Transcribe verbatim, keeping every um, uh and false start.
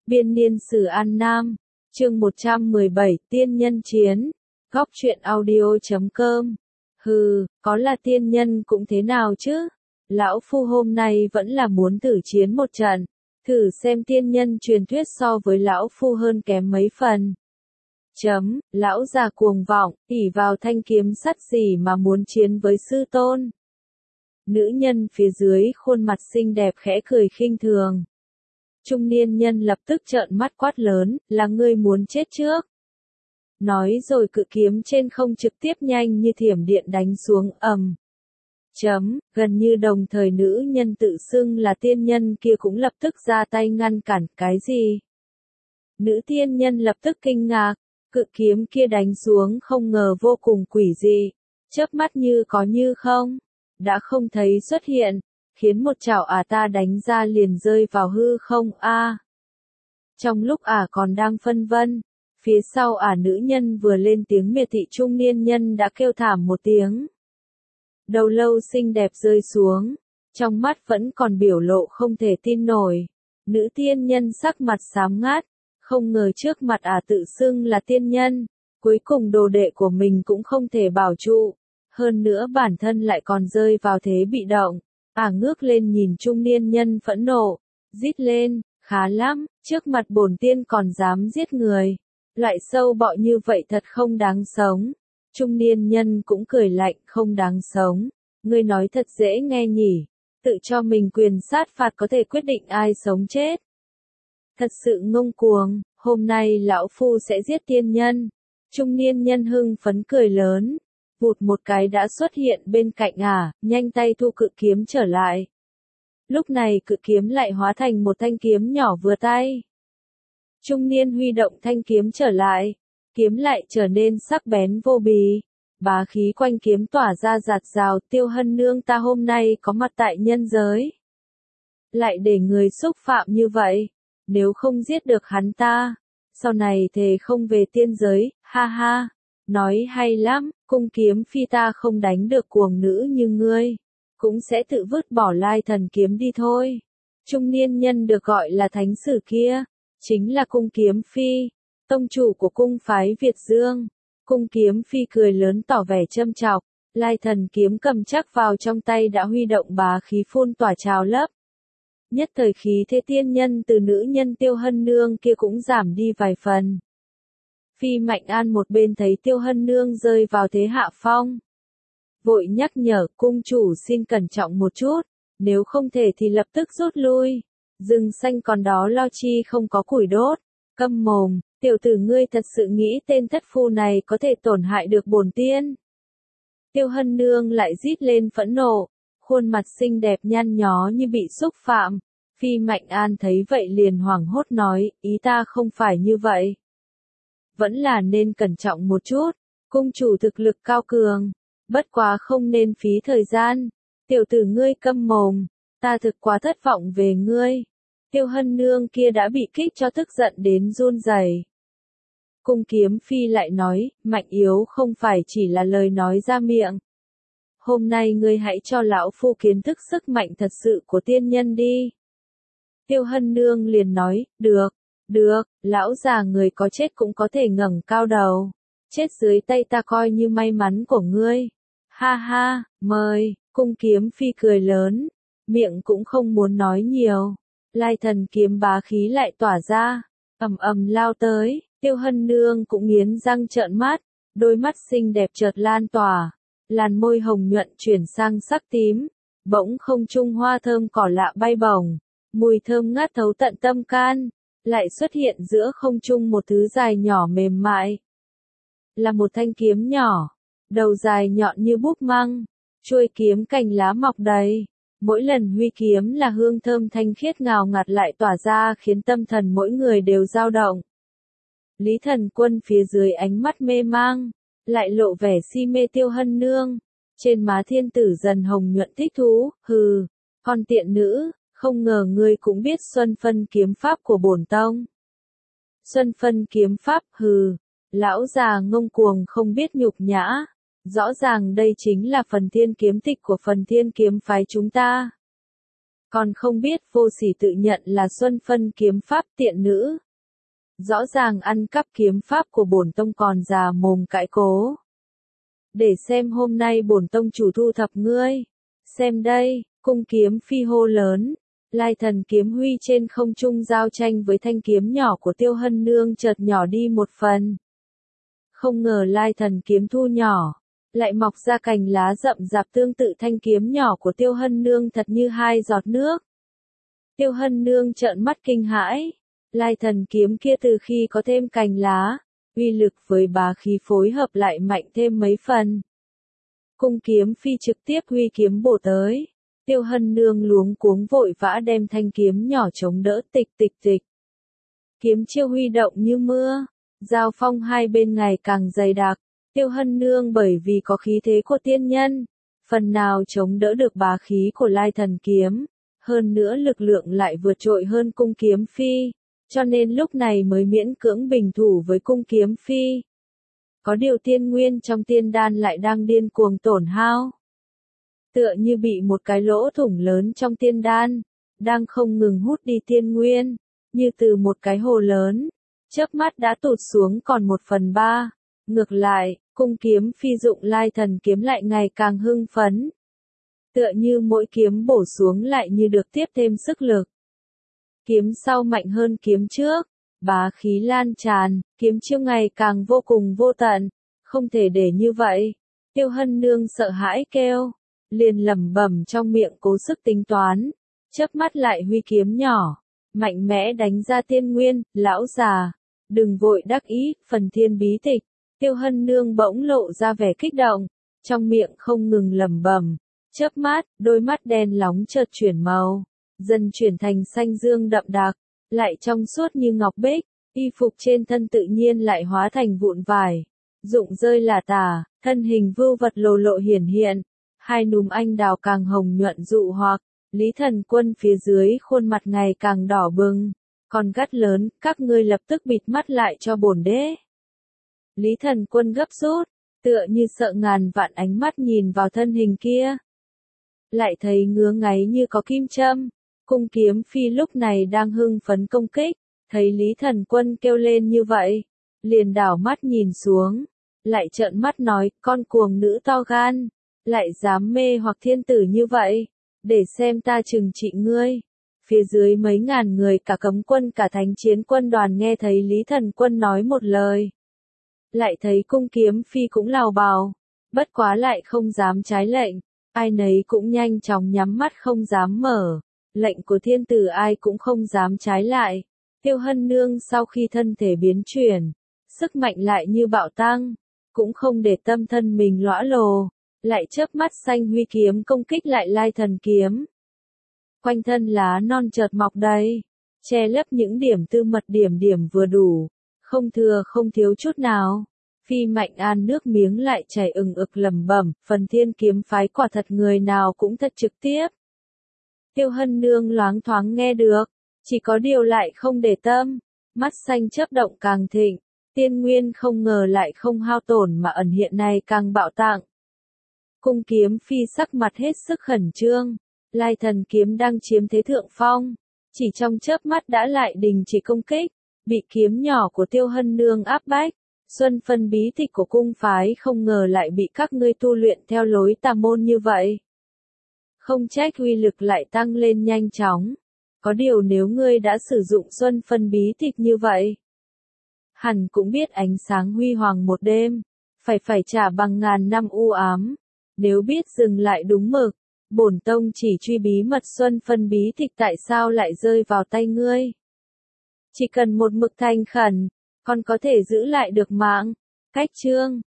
Biên niên sử An Nam, chương một trăm mười bảy, tiên nhân chiến, góc truyện audio chấm com. Hừ, có là tiên nhân cũng thế nào chứ? Lão Phu hôm nay vẫn là muốn thử chiến một trận, thử xem tiên nhân truyền thuyết so với Lão Phu hơn kém mấy phần. Chấm, lão già cuồng vọng, ỷ vào thanh kiếm sắt gì mà muốn chiến với sư tôn. Nữ nhân phía dưới khuôn mặt xinh đẹp khẽ cười khinh thường. Trung niên nhân lập tức trợn mắt quát lớn, là ngươi muốn chết trước. Nói rồi cự kiếm trên không trực tiếp nhanh như thiểm điện đánh xuống ầm. Chấm, gần như đồng thời nữ nhân tự xưng là tiên nhân kia cũng lập tức ra tay ngăn cản cái gì. Nữ tiên nhân lập tức kinh ngạc, cự kiếm kia đánh xuống không ngờ vô cùng quỷ dị, chớp mắt như có như không, đã không thấy xuất hiện. Khiến một chảo ả ta đánh ra liền rơi vào hư không a. À. Trong lúc ả còn đang phân vân, phía sau ả nữ nhân vừa lên tiếng miệt thị trung niên nhân đã kêu thảm một tiếng. Đầu lâu xinh đẹp rơi xuống, trong mắt vẫn còn biểu lộ không thể tin nổi. Nữ tiên nhân sắc mặt xám ngát, không ngờ trước mặt ả tự xưng là tiên nhân, cuối cùng đồ đệ của mình cũng không thể bảo trụ, hơn nữa bản thân lại còn rơi vào thế bị động. Ả à, ngước lên nhìn trung niên nhân phẫn nộ, rít lên, khá lắm, trước mặt bổn tiên còn dám giết người. Loại sâu bọ như vậy thật không đáng sống. Trung niên nhân cũng cười lạnh, không đáng sống. Ngươi nói thật dễ nghe nhỉ, tự cho mình quyền sát phạt có thể quyết định ai sống chết. Thật sự ngông cuồng, hôm nay lão phu sẽ giết tiên nhân. Trung niên nhân hưng phấn cười lớn. Vụt một cái đã xuất hiện bên cạnh ả, nhanh tay thu cự kiếm trở lại. Lúc này cự kiếm lại hóa thành một thanh kiếm nhỏ vừa tay. Trung niên huy động thanh kiếm trở lại, kiếm lại trở nên sắc bén vô bì. Bá khí quanh kiếm tỏa ra rạt rào, Tiêu Hân Nương ta hôm nay có mặt tại nhân giới. Lại để người xúc phạm như vậy, nếu không giết được hắn ta, sau này thề không về tiên giới, ha ha. Nói hay lắm, cung kiếm phi ta không đánh được cuồng nữ như ngươi, cũng sẽ tự vứt bỏ lai thần kiếm đi thôi. Trung niên nhân được gọi là thánh sử kia, chính là cung kiếm phi, tông chủ của cung phái Việt Dương. Cung kiếm phi cười lớn tỏ vẻ châm chọc, lai thần kiếm cầm chắc vào trong tay đã huy động bá khí phun tỏa trào lấp. Nhất thời khí thế tiên nhân từ nữ nhân Tiêu Hân Nương kia cũng giảm đi vài phần. Phi Mạnh An một bên thấy Tiêu Hân Nương rơi vào thế hạ phong. Vội nhắc nhở cung chủ xin cẩn trọng một chút, nếu không thể thì lập tức rút lui. Rừng xanh còn đó lo chi không có củi đốt. Câm mồm, tiểu tử ngươi thật sự nghĩ tên thất phu này có thể tổn hại được bổn tiên. Tiêu Hân Nương lại rít lên phẫn nộ, khuôn mặt xinh đẹp nhăn nhó như bị xúc phạm. Phi Mạnh An thấy vậy liền hoảng hốt nói, ý ta không phải như vậy. Vẫn là nên cẩn trọng một chút, cung chủ thực lực cao cường, bất quá không nên phí thời gian. Tiểu tử ngươi câm mồm, ta thực quá thất vọng về ngươi. Tiêu Hân Nương kia đã bị kích cho tức giận đến run rẩy. Cung kiếm phi lại nói, mạnh yếu không phải chỉ là lời nói ra miệng. Hôm nay ngươi hãy cho lão phu kiến thức sức mạnh thật sự của tiên nhân đi. Tiêu Hân Nương liền nói, được. Được, lão già người có chết cũng có thể ngẩng cao đầu. Chết dưới tay ta coi như may mắn của ngươi. Ha ha, mời, cung kiếm phi cười lớn. Miệng cũng không muốn nói nhiều. Lai thần kiếm bá khí lại tỏa ra. Ầm ầm lao tới, Tiêu Hân Nương cũng nghiến răng trợn mắt. Đôi mắt xinh đẹp chợt lan tỏa. Làn môi hồng nhuận chuyển sang sắc tím. Bỗng không trung hoa thơm cỏ lạ bay bổng. Mùi thơm ngát thấu tận tâm can. Lại xuất hiện giữa không trung một thứ dài nhỏ mềm mại. Là một thanh kiếm nhỏ, đầu dài nhọn như búp măng, chuôi kiếm cành lá mọc đầy. Mỗi lần huy kiếm là hương thơm thanh khiết ngào ngạt lại tỏa ra khiến tâm thần mỗi người đều dao động. Lý Thần Quân phía dưới ánh mắt mê mang, lại lộ vẻ si mê Tiêu Hân Nương. Trên má thiên tử dần hồng nhuận thích thú, hừ, con tiện nữ. Không ngờ ngươi cũng biết Xuân Phân kiếm pháp của bổn tông. Xuân Phân kiếm pháp, hừ, lão già ngông cuồng không biết nhục nhã. Rõ ràng đây chính là phần thiên kiếm tịch của phần thiên kiếm phái chúng ta. Còn không biết vô sỉ tự nhận là Xuân Phân kiếm pháp tiện nữ. Rõ ràng ăn cắp kiếm pháp của bổn tông còn già mồm cãi cố. Để xem hôm nay bổn tông chủ thu thập ngươi. Xem đây, cung kiếm phi hô lớn. Lai thần kiếm huy trên không trung giao tranh với thanh kiếm nhỏ của Tiêu Hân Nương chợt nhỏ đi một phần. Không ngờ lai thần kiếm thu nhỏ, lại mọc ra cành lá rậm rạp tương tự thanh kiếm nhỏ của Tiêu Hân Nương thật như hai giọt nước. Tiêu Hân Nương trợn mắt kinh hãi, lai thần kiếm kia từ khi có thêm cành lá, uy lực với bá khí phối hợp lại mạnh thêm mấy phần. Cung kiếm phi trực tiếp huy kiếm bổ tới. Tiêu Hân Nương luống cuống vội vã đem thanh kiếm nhỏ chống đỡ tịch tịch tịch. Kiếm chiêu huy động như mưa, giao phong hai bên ngày càng dày đặc. Tiêu Hân Nương bởi vì có khí thế của tiên nhân, phần nào chống đỡ được bá khí của lai thần kiếm, hơn nữa lực lượng lại vượt trội hơn cung kiếm phi, cho nên lúc này mới miễn cưỡng bình thủ với cung kiếm phi. Có điều tiên nguyên trong tiên đan lại đang điên cuồng tổn hao. Tựa như bị một cái lỗ thủng lớn trong tiên đan, đang không ngừng hút đi tiên nguyên, như từ một cái hồ lớn, chớp mắt đã tụt xuống còn một phần ba. Ngược lại, cung kiếm phi dụng lai thần kiếm lại ngày càng hưng phấn. Tựa như mỗi kiếm bổ xuống lại như được tiếp thêm sức lực. Kiếm sau mạnh hơn kiếm trước, bá khí lan tràn, kiếm chiêu ngày càng vô cùng vô tận, không thể để như vậy. Tiêu Hân Nương sợ hãi kêu, liền lẩm bẩm trong miệng cố sức tính toán, chớp mắt lại huy kiếm nhỏ, mạnh mẽ đánh ra tiên nguyên. Lão già, đừng vội đắc ý, phần thiên bí tịch. Tiêu Hân Nương bỗng lộ ra vẻ kích động, trong miệng không ngừng lẩm bẩm, chớp mắt, đôi mắt đen lóng chợt chuyển màu, dần chuyển thành xanh dương đậm đặc, lại trong suốt như ngọc bích, y phục trên thân tự nhiên lại hóa thành vụn vải, rụng rơi lả tả, thân hình vưu vật lồ lộ hiển hiện, hai núm anh đào càng hồng nhuận dụ hoặc, Lý Thần Quân phía dưới khuôn mặt ngày càng đỏ bừng, còn gắt lớn, các ngươi lập tức bịt mắt lại cho bổn đế. Lý Thần Quân gấp rút, tựa như sợ ngàn vạn ánh mắt nhìn vào thân hình kia. Lại thấy ngứa ngáy như có kim châm, cung kiếm phi lúc này đang hưng phấn công kích, thấy Lý Thần Quân kêu lên như vậy, liền đảo mắt nhìn xuống, lại trợn mắt nói, con cuồng nữ to gan, lại dám mê hoặc thiên tử như vậy, để xem ta trừng trị ngươi. Phía dưới mấy ngàn người cả cấm quân cả thánh chiến quân đoàn nghe thấy Lý Thần Quân nói một lời. Lại thấy cung kiếm phi cũng lào bào, bất quá lại không dám trái lệnh, ai nấy cũng nhanh chóng nhắm mắt không dám mở, lệnh của thiên tử ai cũng không dám trái lại. Tiêu Hân Nương sau khi thân thể biến chuyển, sức mạnh lại như bạo tăng, cũng không để tâm thân mình lõa lồ, lại chớp mắt xanh huy kiếm công kích lại lai thần kiếm. Quanh thân lá non chợt mọc đầy, che lấp những điểm tư mật điểm điểm vừa đủ, không thừa không thiếu chút nào. Phi Mạnh An nước miếng lại chảy ừng ực lẩm bẩm, phần thiên kiếm phái quả thật người nào cũng thật trực tiếp. Tiêu Hân Nương loáng thoáng nghe được, chỉ có điều lại không để tâm, mắt xanh chớp động càng thịnh, tiên nguyên không ngờ lại không hao tổn mà ẩn hiện này càng bạo tạng. Cung kiếm phi sắc mặt hết sức khẩn trương, lai thần kiếm đang chiếm thế thượng phong, chỉ trong chớp mắt đã lại đình chỉ công kích, bị kiếm nhỏ của Tiêu Hân Nương áp bách. Xuân Phân bí tịch của cung phái không ngờ lại bị các ngươi tu luyện theo lối tà môn như vậy. Không trách uy lực lại tăng lên nhanh chóng. Có điều nếu ngươi đã sử dụng Xuân Phân bí tịch như vậy, hẳn cũng biết ánh sáng huy hoàng một đêm, phải phải trả bằng ngàn năm u ám. Nếu biết dừng lại đúng mực, bổn tông chỉ truy bí mật Xuân Phân bí tịch tại sao lại rơi vào tay ngươi. Chỉ cần một mực thành khẩn, còn có thể giữ lại được mạng. Cách chương